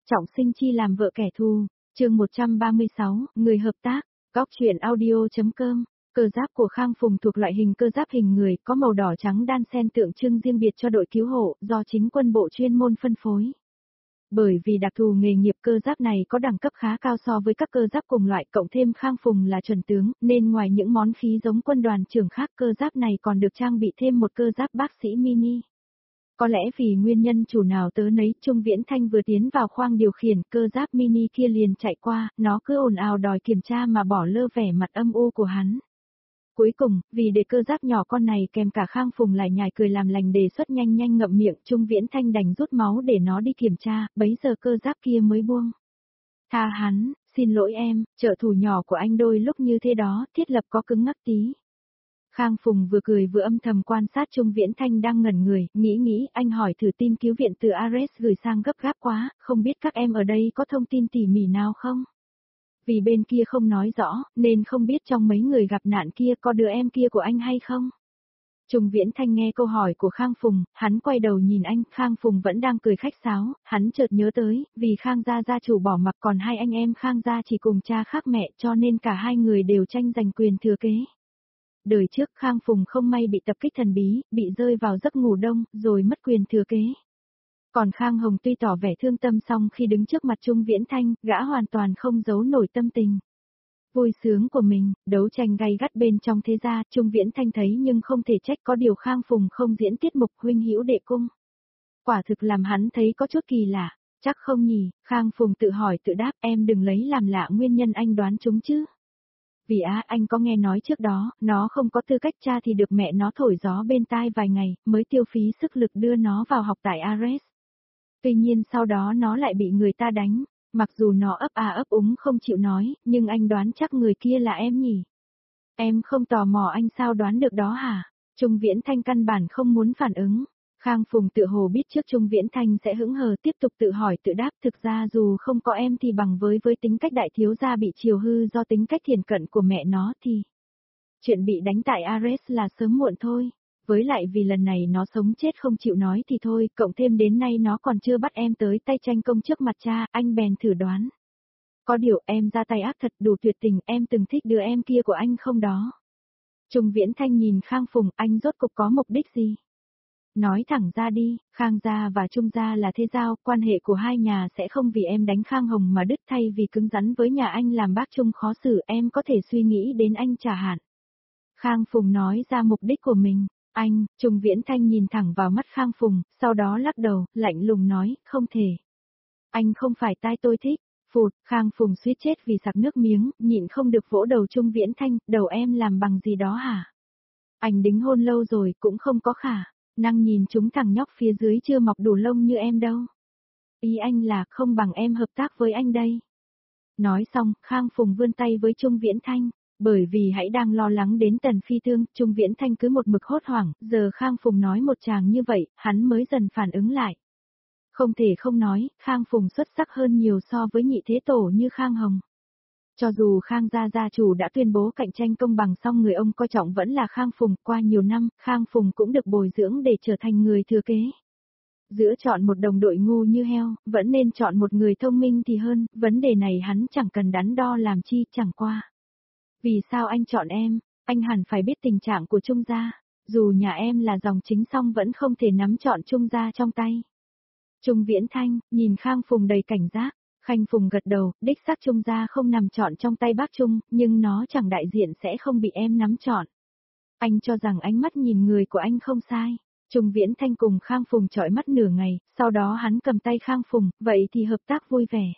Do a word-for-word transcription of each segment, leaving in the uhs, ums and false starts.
Trọng sinh chi làm vợ kẻ thù, chương một trăm ba mươi sáu, người hợp tác, góc truyện audio.com. Cơ giáp của Khang Phùng thuộc loại hình cơ giáp hình người, có màu đỏ trắng đan xen tượng trưng riêng biệt cho đội cứu hộ, do chính quân bộ chuyên môn phân phối. Bởi vì đặc thù nghề nghiệp cơ giáp này có đẳng cấp khá cao so với các cơ giáp cùng loại, cộng thêm Khang Phùng là chuẩn tướng, nên ngoài những món khí giống quân đoàn trưởng khác, cơ giáp này còn được trang bị thêm một cơ giáp bác sĩ mini. Có lẽ vì nguyên nhân chủ nào tớ nấy, Trung Viễn Thanh vừa tiến vào khoang điều khiển, cơ giáp mini kia liền chạy qua, nó cứ ồn ào đòi kiểm tra mà bỏ lơ vẻ mặt âm u của hắn. Cuối cùng, vì để cơ giáp nhỏ con này kèm cả Khang Phùng lại nhài cười làm lành đề xuất nhanh nhanh ngậm miệng, Trung Viễn Thanh đành rút máu để nó đi kiểm tra, bấy giờ cơ giáp kia mới buông. Tha hắn, xin lỗi em, trợ thủ nhỏ của anh đôi lúc như thế đó, thiết lập có cứng ngắc tí. Khang Phùng vừa cười vừa âm thầm quan sát Trung Viễn Thanh đang ngẩn người, nghĩ nghĩ, anh hỏi thử tin cứu viện từ Ares gửi sang gấp gáp quá, không biết các em ở đây có thông tin tỉ mỉ nào không? Vì bên kia không nói rõ, nên không biết trong mấy người gặp nạn kia có đứa em kia của anh hay không? Trung Viễn Thanh nghe câu hỏi của Khang Phùng, hắn quay đầu nhìn anh, Khang Phùng vẫn đang cười khách sáo, hắn chợt nhớ tới, vì Khang gia gia chủ bỏ mặc còn hai anh em Khang gia chỉ cùng cha khác mẹ cho nên cả hai người đều tranh giành quyền thừa kế. Đời trước Khang Phùng không may bị tập kích thần bí, bị rơi vào giấc ngủ đông, rồi mất quyền thừa kế. Còn Khang Hồng tuy tỏ vẻ thương tâm song khi đứng trước mặt Trung Viễn Thanh, gã hoàn toàn không giấu nổi tâm tình vui sướng của mình, đấu tranh gay gắt bên trong thế gia, Trung Viễn Thanh thấy nhưng không thể trách, có điều Khang Phùng không diễn tiết mục huynh hữu đệ cung. Quả thực làm hắn thấy có chút kỳ lạ, chắc không nhỉ, Khang Phùng tự hỏi tự đáp, em đừng lấy làm lạ nguyên nhân anh đoán chúng chứ. Vì á, anh có nghe nói trước đó, nó không có tư cách cha thì được mẹ nó thổi gió bên tai vài ngày, mới tiêu phí sức lực đưa nó vào học tại Ares. Tuy nhiên sau đó nó lại bị người ta đánh, mặc dù nó ấp à ấp úng không chịu nói, nhưng anh đoán chắc người kia là em nhỉ? Em không tò mò anh sao đoán được đó hả? Trung Viễn Thanh căn bản không muốn phản ứng. Khang Phùng tự hồ biết trước Trung Viễn Thanh sẽ hững hờ, tiếp tục tự hỏi tự đáp, thực ra dù không có em thì bằng với với tính cách đại thiếu gia bị chiều hư do tính cách thiển cận của mẹ nó thì chuyện bị đánh tại Ares là sớm muộn thôi. Với lại vì lần này nó sống chết không chịu nói thì thôi, cộng thêm đến nay nó còn chưa bắt em tới tay tranh công trước mặt cha, anh bèn thử đoán. Có điều em ra tay ác thật, đủ tuyệt tình, em từng thích đứa em kia của anh không đó? Trung Viễn Thanh nhìn Khang Phùng, anh rốt cục có mục đích gì? Nói thẳng ra đi, Khang gia và Trung gia là thế giao, quan hệ của hai nhà sẽ không vì em đánh Khang Hồng mà đứt, thay vì cứng rắn với nhà anh làm bác Trung khó xử, em có thể suy nghĩ đến anh trả hạn. Khang Phùng nói ra mục đích của mình. Anh, Trung Viễn Thanh nhìn thẳng vào mắt Khang Phùng, sau đó lắc đầu, lạnh lùng nói, không thể. Anh không phải tai tôi thích. Phụt, Khang Phùng suýt chết vì sặc nước miếng, nhịn không được vỗ đầu Trung Viễn Thanh, đầu em làm bằng gì đó hả? Anh đính hôn lâu rồi, cũng không có khả năng nhìn chúng thằng nhóc phía dưới chưa mọc đủ lông như em đâu. Ý anh là không bằng em hợp tác với anh đây. Nói xong, Khang Phùng vươn tay với Trung Viễn Thanh. Bởi vì hãy đang lo lắng đến Tần Phi Thương, Trung Viễn Thanh cứ một mực hốt hoảng, giờ Khang Phùng nói một tràng như vậy, hắn mới dần phản ứng lại. Không thể không nói, Khang Phùng xuất sắc hơn nhiều so với nhị thế tổ như Khang Hồng. Cho dù Khang gia gia chủ đã tuyên bố cạnh tranh công bằng song người ông coi trọng vẫn là Khang Phùng, qua nhiều năm, Khang Phùng cũng được bồi dưỡng để trở thành người thừa kế. Giữa chọn một đồng đội ngu như heo, vẫn nên chọn một người thông minh thì hơn, vấn đề này hắn chẳng cần đắn đo làm chi, chẳng qua. Vì sao anh chọn em, anh hẳn phải biết tình trạng của Trung gia, dù nhà em là dòng chính song vẫn không thể nắm trọn Trung gia trong tay. Trung Viễn Thanh, nhìn Khang Phùng đầy cảnh giác, Khanh Phùng gật đầu, đích xác Trung gia không nằm trọn trong tay bác Trung, nhưng nó chẳng đại diện sẽ không bị em nắm trọn. Anh cho rằng ánh mắt nhìn người của anh không sai. Trung Viễn Thanh cùng Khang Phùng chọi mắt nửa ngày, sau đó hắn cầm tay Khang Phùng, vậy thì hợp tác vui vẻ.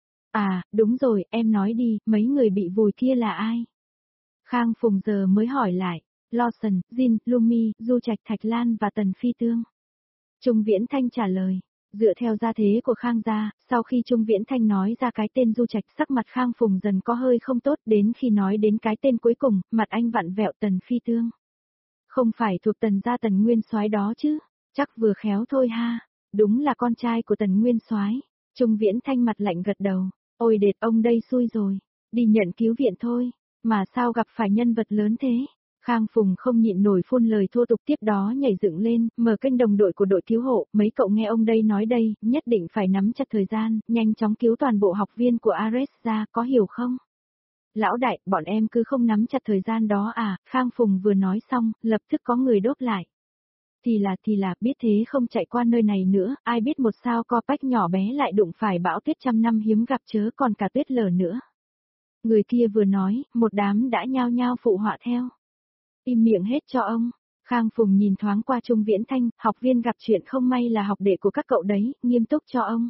À, đúng rồi, em nói đi, mấy người bị vùi kia là ai? Khang Phùng giờ mới hỏi lại, Lawson, Jin, Lumi, Du Trạch, Thạch Lan và Tần Phi Tương. Trung Viễn Thanh trả lời, dựa theo gia thế của Khang gia, sau khi Trung Viễn Thanh nói ra cái tên Du Trạch, sắc mặt Khang Phùng dần có hơi không tốt, đến khi nói đến cái tên cuối cùng, mặt anh vặn vẹo, Tần Phi Tương. Không phải thuộc Tần gia Tần Nguyên Soái đó chứ, chắc vừa khéo thôi ha, đúng là con trai của Tần Nguyên Soái. Trung Viễn Thanh mặt lạnh gật đầu, ôi đệt ông đây xui rồi, đi nhận cứu viện thôi. Mà sao gặp phải nhân vật lớn thế? Khang Phùng không nhịn nổi phun lời thô tục tiếp đó nhảy dựng lên, mở kênh đồng đội của đội cứu hộ, mấy cậu nghe ông đây nói đây, nhất định phải nắm chặt thời gian, nhanh chóng cứu toàn bộ học viên của Ares ra, có hiểu không? Lão đại, bọn em cứ không nắm chặt thời gian đó à, Khang Phùng vừa nói xong, lập tức có người đốt lại. Thì là thì là, biết thế không chạy qua nơi này nữa, ai biết một sao co pách nhỏ bé lại đụng phải bão tuyết trăm năm hiếm gặp chớ còn cả tuyết lở nữa. Người kia vừa nói, một đám đã nhao nhao phụ họa theo. Im miệng hết cho ông. Khang Phùng nhìn thoáng qua Trung Viễn Thanh, học viên gặp chuyện không may là học đệ của các cậu đấy, nghiêm túc cho ông.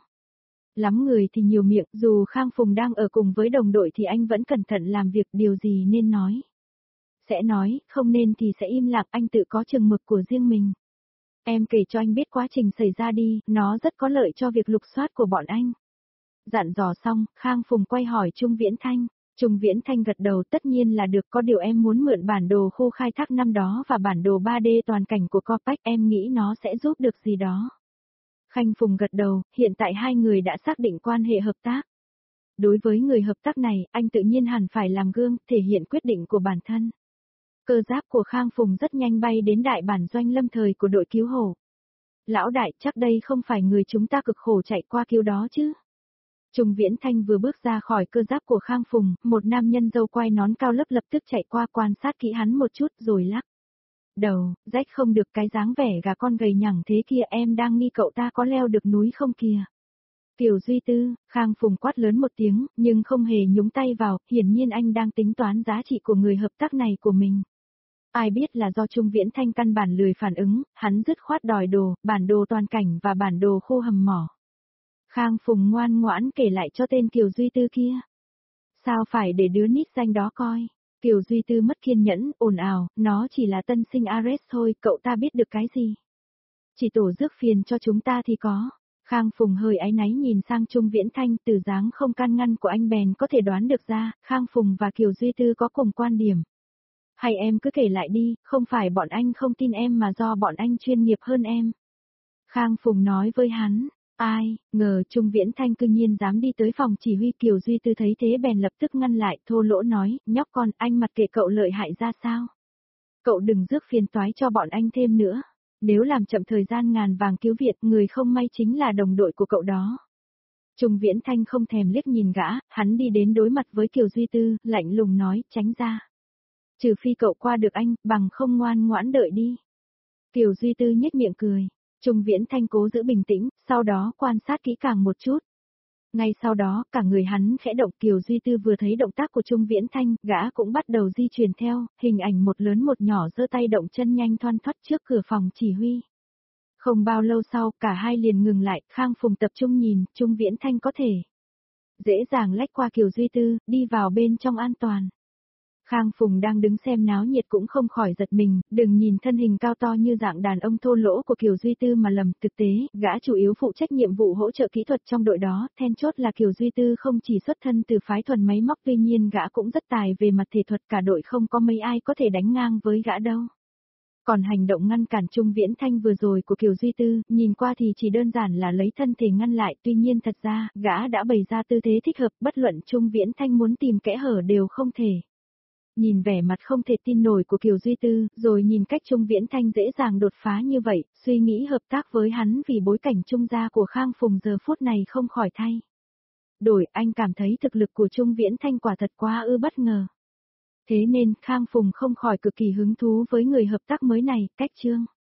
Lắm người thì nhiều miệng, dù Khang Phùng đang ở cùng với đồng đội thì anh vẫn cẩn thận làm việc, điều gì nên nói. Sẽ nói, không nên thì sẽ im lặng, anh tự có chừng mực của riêng mình. Em kể cho anh biết quá trình xảy ra đi, nó rất có lợi cho việc lục soát của bọn anh. Dặn dò xong, Khang Phùng quay hỏi Trung Viễn Thanh. Trung Viễn Thanh gật đầu, tất nhiên là được, có điều em muốn mượn bản đồ khu khai thác năm đó và bản đồ ba D toàn cảnh của Copac, em nghĩ nó sẽ giúp được gì đó. Khanh Phùng gật đầu, hiện tại hai người đã xác định quan hệ hợp tác. Đối với người hợp tác này, anh tự nhiên hẳn phải làm gương, thể hiện quyết định của bản thân. Cơ giáp của Khang Phùng rất nhanh bay đến đại bản doanh lâm thời của đội cứu hộ. Lão đại, chắc đây không phải người chúng ta cực khổ chạy qua cứu đó chứ? Trung Viễn Thanh vừa bước ra khỏi cơ giáp của Khang Phùng, một nam nhân râu quai nón cao lớp lập tức chạy qua quan sát kỹ hắn một chút rồi lắc đầu, rách không được, cái dáng vẻ gà con gầy nhẳng thế kia, em đang nghi cậu ta có leo được núi không kìa. Kiều Duy Tư, Khang Phùng quát lớn một tiếng, nhưng không hề nhúng tay vào, hiển nhiên anh đang tính toán giá trị của người hợp tác này của mình. Ai biết là do Trung Viễn Thanh căn bản lười phản ứng, hắn dứt khoát đòi đồ, bản đồ toàn cảnh và bản đồ khu hầm mỏ. Khang Phùng ngoan ngoãn kể lại cho tên Kiều Duy Tư kia. Sao phải để đứa nít danh đó coi? Kiều Duy Tư mất kiên nhẫn, ồn ào, nó chỉ là tân sinh Ares thôi, cậu ta biết được cái gì? Chỉ tổ rước phiền cho chúng ta thì có. Khang Phùng hơi áy náy nhìn sang Trung Viễn Thanh, từ dáng không can ngăn của anh bèn có thể đoán được ra, Khang Phùng và Kiều Duy Tư có cùng quan điểm. Hay em cứ kể lại đi, không phải bọn anh không tin em mà do bọn anh chuyên nghiệp hơn em. Khang Phùng nói với hắn. Ai, ngờ Trung Viễn Thanh cư nhiên dám đi tới phòng chỉ huy. Kiều Duy Tư thấy thế bèn lập tức ngăn lại, thô lỗ nói, nhóc con, anh mặc kệ cậu lợi hại ra sao. Cậu đừng rước phiền toái cho bọn anh thêm nữa. Nếu làm chậm thời gian ngàn vàng cứu Việt, người không may chính là đồng đội của cậu đó. Trung Viễn Thanh không thèm liếc nhìn gã, hắn đi đến đối mặt với Kiều Duy Tư, lạnh lùng nói, tránh ra. Trừ phi cậu qua được anh, bằng không ngoan ngoãn đợi đi. Kiều Duy Tư nhếch miệng cười. Trung Viễn Thanh cố giữ bình tĩnh, sau đó quan sát kỹ càng một chút. Ngay sau đó, cả người hắn khẽ động. Kiều Duy Tư vừa thấy động tác của Trung Viễn Thanh, gã cũng bắt đầu di chuyển theo, hình ảnh một lớn một nhỏ giơ tay động chân nhanh thoăn thoắt trước cửa phòng chỉ huy. Không bao lâu sau, cả hai liền ngừng lại, Khang Phùng tập trung nhìn, Trung Viễn Thanh có thể dễ dàng lách qua Kiều Duy Tư, đi vào bên trong an toàn. Khang Phùng đang đứng xem náo nhiệt cũng không khỏi giật mình, đừng nhìn thân hình cao to như dạng đàn ông thô lỗ của Kiều Duy Tư mà lầm, thực tế, gã chủ yếu phụ trách nhiệm vụ hỗ trợ kỹ thuật trong đội đó, then chốt là Kiều Duy Tư không chỉ xuất thân từ phái thuần máy móc, tuy nhiên gã cũng rất tài về mặt thể thuật, cả đội không có mấy ai có thể đánh ngang với gã đâu. Còn hành động ngăn cản Trung Viễn Thanh vừa rồi của Kiều Duy Tư, nhìn qua thì chỉ đơn giản là lấy thân thể ngăn lại, tuy nhiên thật ra, gã đã bày ra tư thế thích hợp, bất luận Trung Viễn Thanh muốn tìm kẽ hở đều không thể. Nhìn vẻ mặt không thể tin nổi của Kiều Duy Tư, rồi nhìn cách Trung Viễn Thanh dễ dàng đột phá như vậy, suy nghĩ hợp tác với hắn vì bối cảnh Trung gia của Khang Phùng giờ phút này không khỏi thay đổi, anh cảm thấy thực lực của Trung Viễn Thanh quả thật quá ư bất ngờ. Thế nên, Khang Phùng không khỏi cực kỳ hứng thú với người hợp tác mới này, cách Trương